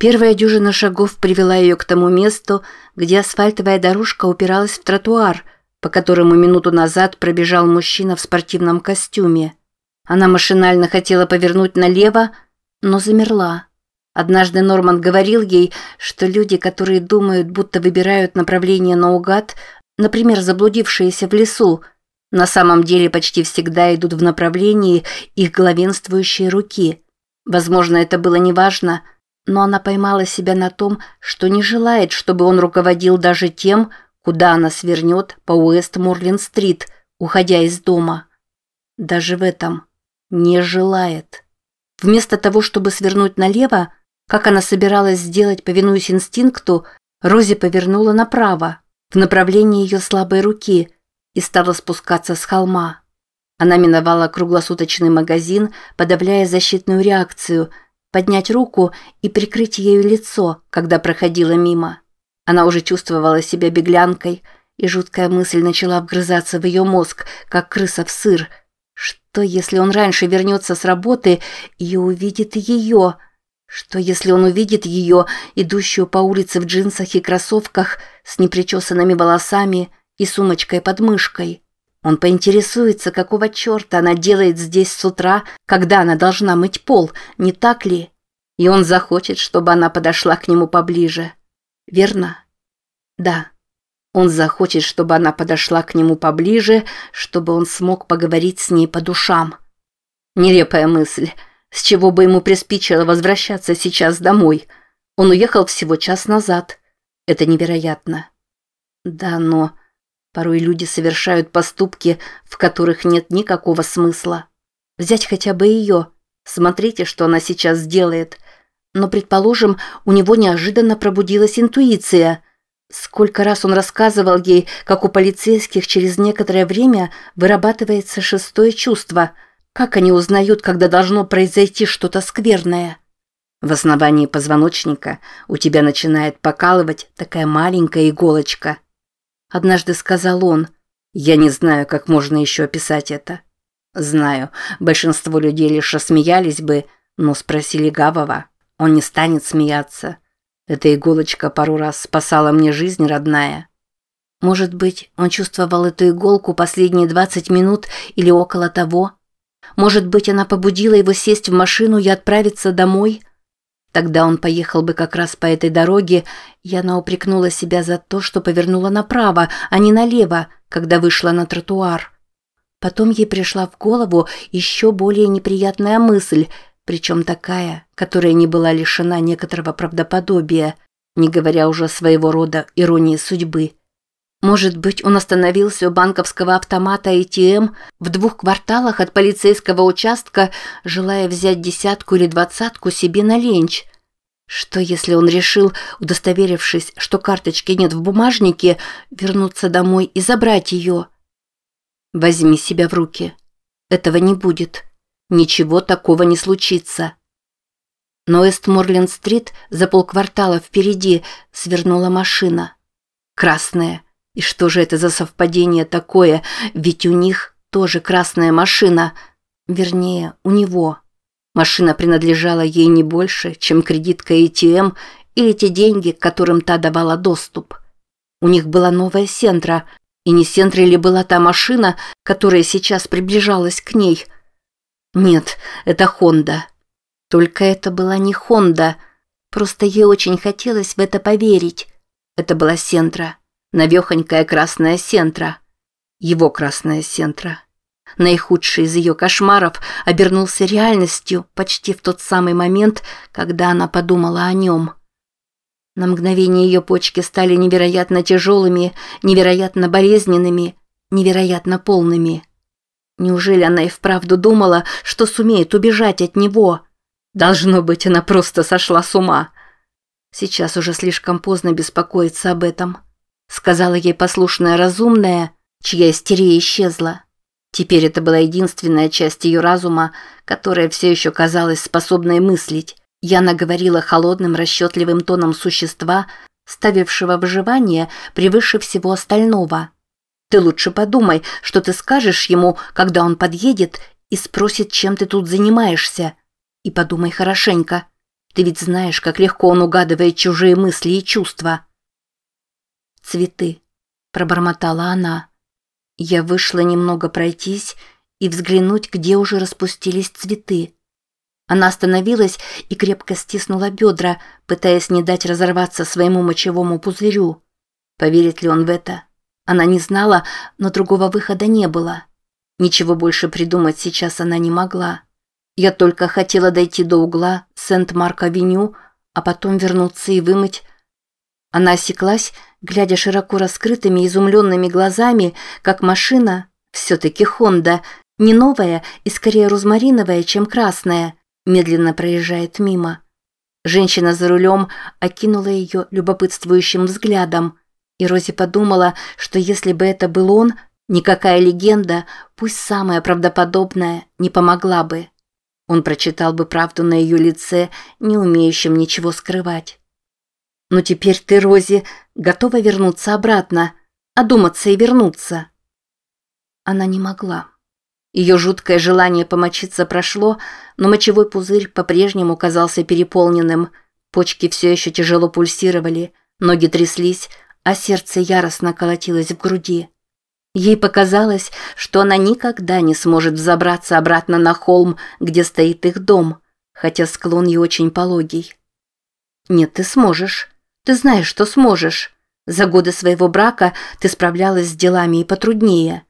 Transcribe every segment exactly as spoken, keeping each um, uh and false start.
Первая дюжина шагов привела ее к тому месту, где асфальтовая дорожка упиралась в тротуар, по которому минуту назад пробежал мужчина в спортивном костюме. Она машинально хотела повернуть налево, но замерла. Однажды Норман говорил ей, что люди, которые думают, будто выбирают направление наугад, например, заблудившиеся в лесу, на самом деле почти всегда идут в направлении их главенствующей руки. Возможно, это было неважно, но она поймала себя на том, что не желает, чтобы он руководил даже тем, куда она свернет по Уэст-Морленд-стрит, уходя из дома. Даже в этом не желает. Вместо того, чтобы свернуть налево, как она собиралась сделать, повинуясь инстинкту, Рози повернула направо, в направлении ее слабой руки, и стала спускаться с холма. Она миновала круглосуточный магазин, подавляя защитную реакцию, поднять руку и прикрыть ею лицо, когда проходила мимо. Она уже чувствовала себя беглянкой, и жуткая мысль начала вгрызаться в ее мозг, как крыса в сыр. Что, если он раньше вернется с работы и увидит ее? Что, если он увидит ее, идущую по улице в джинсах и кроссовках, с непричесанными волосами и сумочкой под мышкой? Он поинтересуется, какого черта она делает здесь с утра, когда она должна мыть пол, не так ли? И он захочет, чтобы она подошла к нему поближе. Верно? Да. Он захочет, чтобы она подошла к нему поближе, чтобы он смог поговорить с ней по душам. Нелепая мысль. С чего бы ему приспичило возвращаться сейчас домой? Он уехал всего час назад. Это невероятно. Да, но... Порой люди совершают поступки, в которых нет никакого смысла. Взять хотя бы ее. Смотрите, что она сейчас сделает. Но, предположим, у него неожиданно пробудилась интуиция. Сколько раз он рассказывал ей, как у полицейских через некоторое время вырабатывается шестое чувство. Как они узнают, когда должно произойти что-то скверное? В основании позвоночника у тебя начинает покалывать такая маленькая иголочка. Однажды сказал он: «Я не знаю, как можно еще описать это». Знаю, большинство людей лишь рассмеялись бы, но спросили Гавова. Он не станет смеяться. Эта иголочка пару раз спасала мне жизнь, родная. Может быть, он чувствовал эту иголку последние двадцать минут или около того? Может быть, она побудила его сесть в машину и отправиться домой? Тогда он поехал бы как раз по этой дороге, и она упрекнула себя за то, что повернула направо, а не налево, когда вышла на тротуар. Потом ей пришла в голову еще более неприятная мысль, причем такая, которая не была лишена некоторого правдоподобия, не говоря уже своего рода иронии судьбы. Может быть, он остановился у банковского автомата эй ти эм в двух кварталах от полицейского участка, желая взять десятку или двадцатку себе на ленч. Что, если он решил, удостоверившись, что карточки нет в бумажнике, вернуться домой и забрать ее? Возьми себя в руки. Этого не будет. Ничего такого не случится. На Уэст-Морленд-стрит за полквартала впереди свернула машина. Красная. И что же это за совпадение такое, ведь у них тоже красная машина, вернее, у него. Машина принадлежала ей не больше, чем кредитка эй ти эм или те деньги, к которым та давала доступ. У них была новая Сентра, и не Сентра ли была та машина, которая сейчас приближалась к ней? Нет, это Хонда. Только это была не Хонда, просто ей очень хотелось в это поверить. Это была Сентра. Навехонькая красная Сентра. Его красная Сентра. Наихудший из ее кошмаров обернулся реальностью почти в тот самый момент, когда она подумала о нем. На мгновение ее почки стали невероятно тяжелыми, невероятно болезненными, невероятно полными. Неужели она и вправду думала, что сумеет убежать от него? Должно быть, она просто сошла с ума. Сейчас уже слишком поздно беспокоиться об этом. Сказала ей послушная разумная, чья истерия исчезла. Теперь это была единственная часть ее разума, которая все еще казалась способной мыслить. Яна говорила холодным, расчетливым тоном существа, ставившего выживание превыше всего остального. «Ты лучше подумай, что ты скажешь ему, когда он подъедет и спросит, чем ты тут занимаешься. И подумай хорошенько. Ты ведь знаешь, как легко он угадывает чужие мысли и чувства. «Цветы», – пробормотала она. Я вышла немного пройтись и взглянуть, где уже распустились цветы. Она остановилась и крепко стиснула бедра, пытаясь не дать разорваться своему мочевому пузырю. Поверит ли он в это? Она не знала, но другого выхода не было. Ничего больше придумать сейчас она не могла. Я только хотела дойти до угла Сент-Марк-авеню, а потом вернуться и вымыть. Она осеклась, глядя широко раскрытыми изумленными глазами, как машина, все-таки Хонда, не новая и скорее розмариновая, чем красная, медленно проезжает мимо. Женщина за рулем окинула ее любопытствующим взглядом, и Рози подумала, что если бы это был он, никакая легенда, пусть самая правдоподобная, не помогла бы. Он прочитал бы правду на ее лице, не умеющем ничего скрывать. «Ну теперь ты, Рози, готова вернуться обратно, одуматься и вернуться?» Она не могла. Ее жуткое желание помочиться прошло, но мочевой пузырь по-прежнему казался переполненным, почки все еще тяжело пульсировали, ноги тряслись, а сердце яростно колотилось в груди. Ей показалось, что она никогда не сможет взобраться обратно на холм, где стоит их дом, хотя склон и очень пологий. «Нет, ты сможешь. Ты знаешь, что сможешь. За годы своего брака ты справлялась с делами и потруднее».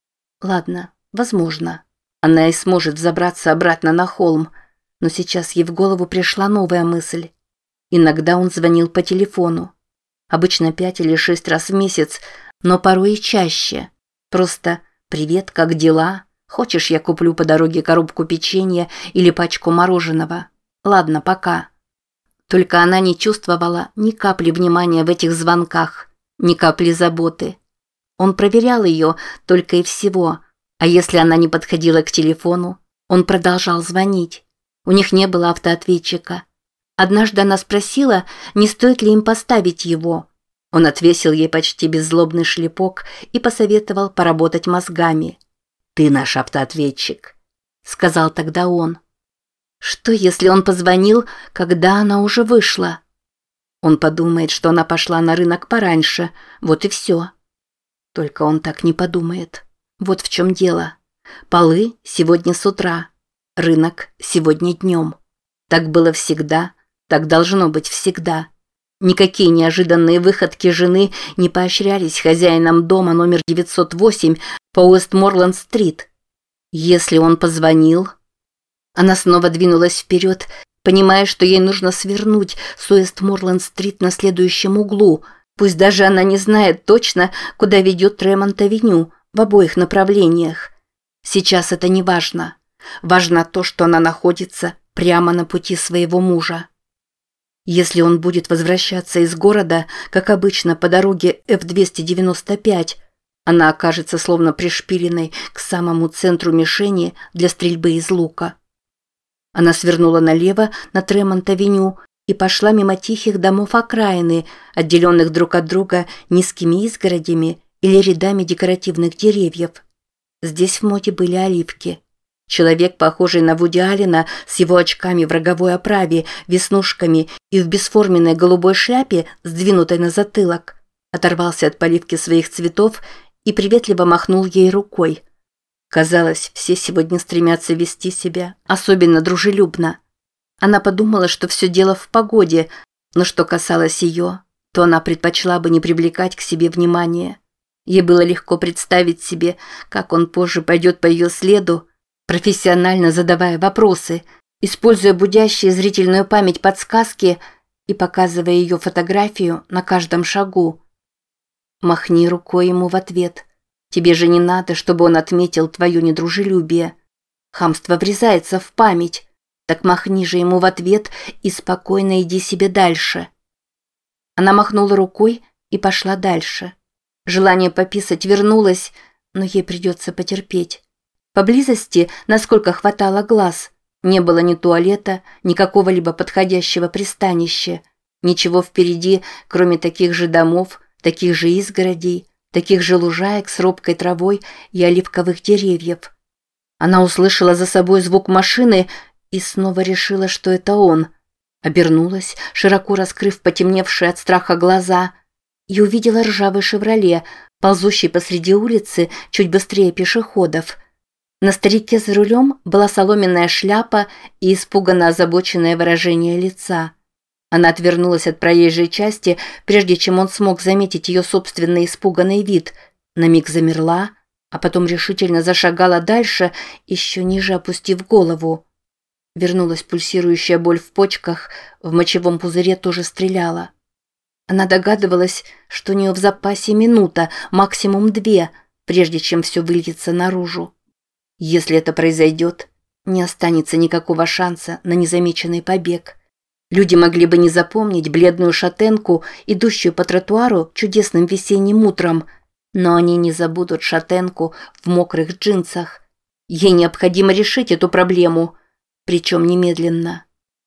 Ладно, возможно. Она и сможет взобраться обратно на холм, но сейчас ей в голову пришла новая мысль. Иногда он звонил по телефону. Обычно пять или шесть раз в месяц, но порой и чаще. Просто «Привет, как дела? Хочешь, я куплю по дороге коробку печенья или пачку мороженого? Ладно, пока». Только она не чувствовала ни капли внимания в этих звонках, ни капли заботы. Он проверял ее только и всего, а если она не подходила к телефону, он продолжал звонить. У них не было автоответчика. Однажды она спросила, не стоит ли им поставить его. Он отвесил ей почти беззлобный шлепок и посоветовал поработать мозгами. «Ты наш автоответчик», — сказал тогда он. Что, если он позвонил, когда она уже вышла? Он подумает, что она пошла на рынок пораньше, вот и все. Только он так не подумает. Вот в чем дело. Полы сегодня с утра, рынок сегодня днем. Так было всегда, так должно быть всегда. Никакие неожиданные выходки жены не поощрялись хозяином дома номер девятьсот восемь по Уэстморланд-стрит. Если он позвонил... Она снова двинулась вперед, понимая, что ей нужно свернуть с Уэстморланд-стрит на следующем углу, пусть даже она не знает точно, куда ведет Тремонт-авеню в обоих направлениях. Сейчас это не важно. Важно то, что она находится прямо на пути своего мужа. Если он будет возвращаться из города, как обычно, по дороге эф двести девяносто пять, она окажется словно пришпиленной к самому центру мишени для стрельбы из лука. Она свернула налево на Тремонт-авеню и пошла мимо тихих домов окраины, отделенных друг от друга низкими изгородями или рядами декоративных деревьев. Здесь в моде были оливки. Человек, похожий на Вуди Аллена, с его очками в роговой оправе, веснушками и в бесформенной голубой шляпе, сдвинутой на затылок, оторвался от поливки своих цветов и приветливо махнул ей рукой. Казалось, все сегодня стремятся вести себя особенно дружелюбно. Она подумала, что все дело в погоде, но что касалось ее, то она предпочла бы не привлекать к себе внимания. Ей было легко представить себе, как он позже пойдет по ее следу, профессионально задавая вопросы, используя будящие зрительную память подсказки и показывая ее фотографию на каждом шагу. Махни рукой ему в ответ. Тебе же не надо, чтобы он отметил твое недружелюбие. Хамство врезается в память. Так махни же ему в ответ и спокойно иди себе дальше. Она махнула рукой и пошла дальше. Желание пописать вернулось, но ей придется потерпеть. Поблизости, насколько хватало глаз, не было ни туалета, ни какого-либо подходящего пристанища. Ничего впереди, кроме таких же домов, таких же изгородей, таких же лужаек с робкой травой и оливковых деревьев. Она услышала за собой звук машины и снова решила, что это он. Обернулась, широко раскрыв потемневшие от страха глаза, и увидела ржавый «Шевроле», ползущий посреди улицы чуть быстрее пешеходов. На старике за рулем была соломенная шляпа и испуганно озабоченное выражение лица. Она отвернулась от проезжей части, прежде чем он смог заметить ее собственный испуганный вид. На миг замерла, а потом решительно зашагала дальше, еще ниже опустив голову. Вернулась пульсирующая боль в почках, в мочевом пузыре тоже стреляла. Она догадывалась, что у нее в запасе минута, максимум две, прежде чем все выльется наружу. Если это произойдет, не останется никакого шанса на незамеченный побег. Люди могли бы не запомнить бледную шатенку, идущую по тротуару чудесным весенним утром, но они не забудут шатенку в мокрых джинсах. Ей необходимо решить эту проблему, причем немедленно.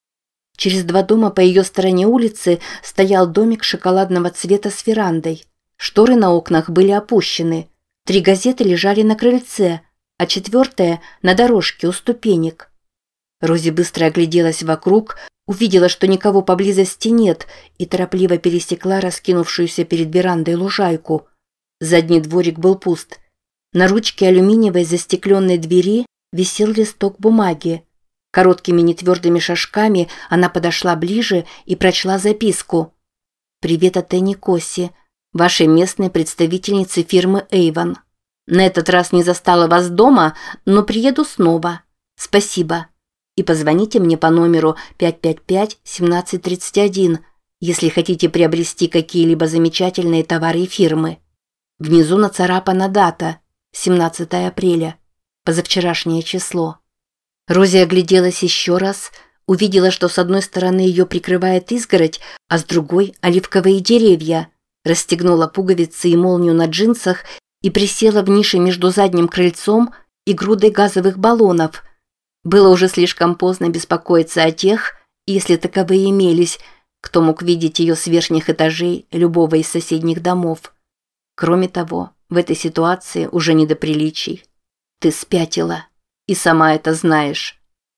Через два дома по ее стороне улицы стоял домик шоколадного цвета с верандой. Шторы на окнах были опущены. Три газеты лежали на крыльце, а четвертая – на дорожке у ступенек. Рози быстро огляделась вокруг, увидела, что никого поблизости нет, и торопливо пересекла раскинувшуюся перед верандой лужайку. Задний дворик был пуст. На ручке алюминиевой застекленной двери висел листок бумаги. Короткими нетвердыми шажками она подошла ближе и прочла записку. «Привет от Энни Косси, вашей местной представительницы фирмы Avon. На этот раз не застала вас дома, но приеду снова. Спасибо. И позвоните мне по номеру пять пять пять семнадцать тридцать один, если хотите приобрести какие-либо замечательные товары фирмы». Внизу нацарапана дата – семнадцатое апреля, позавчерашнее число. Рози огляделась еще раз, увидела, что с одной стороны ее прикрывает изгородь, а с другой – оливковые деревья, расстегнула пуговицы и молнию на джинсах и присела в нише между задним крыльцом и грудой газовых баллонов. Было уже слишком поздно беспокоиться о тех, если таковые имелись, кто мог видеть ее с верхних этажей любого из соседних домов. Кроме того, в этой ситуации уже не до приличий. Ты спятила, и сама это знаешь.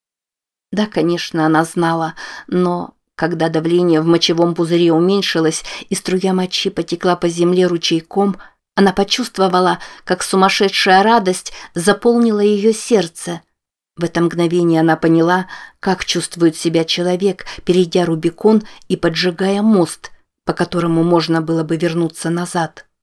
Да, конечно, она знала, но когда давление в мочевом пузыре уменьшилось и струя мочи потекла по земле ручейком, она почувствовала, как сумасшедшая радость заполнила ее сердце. В это мгновение она поняла, как чувствует себя человек, перейдя Рубикон и поджигая мост, по которому можно было бы вернуться назад.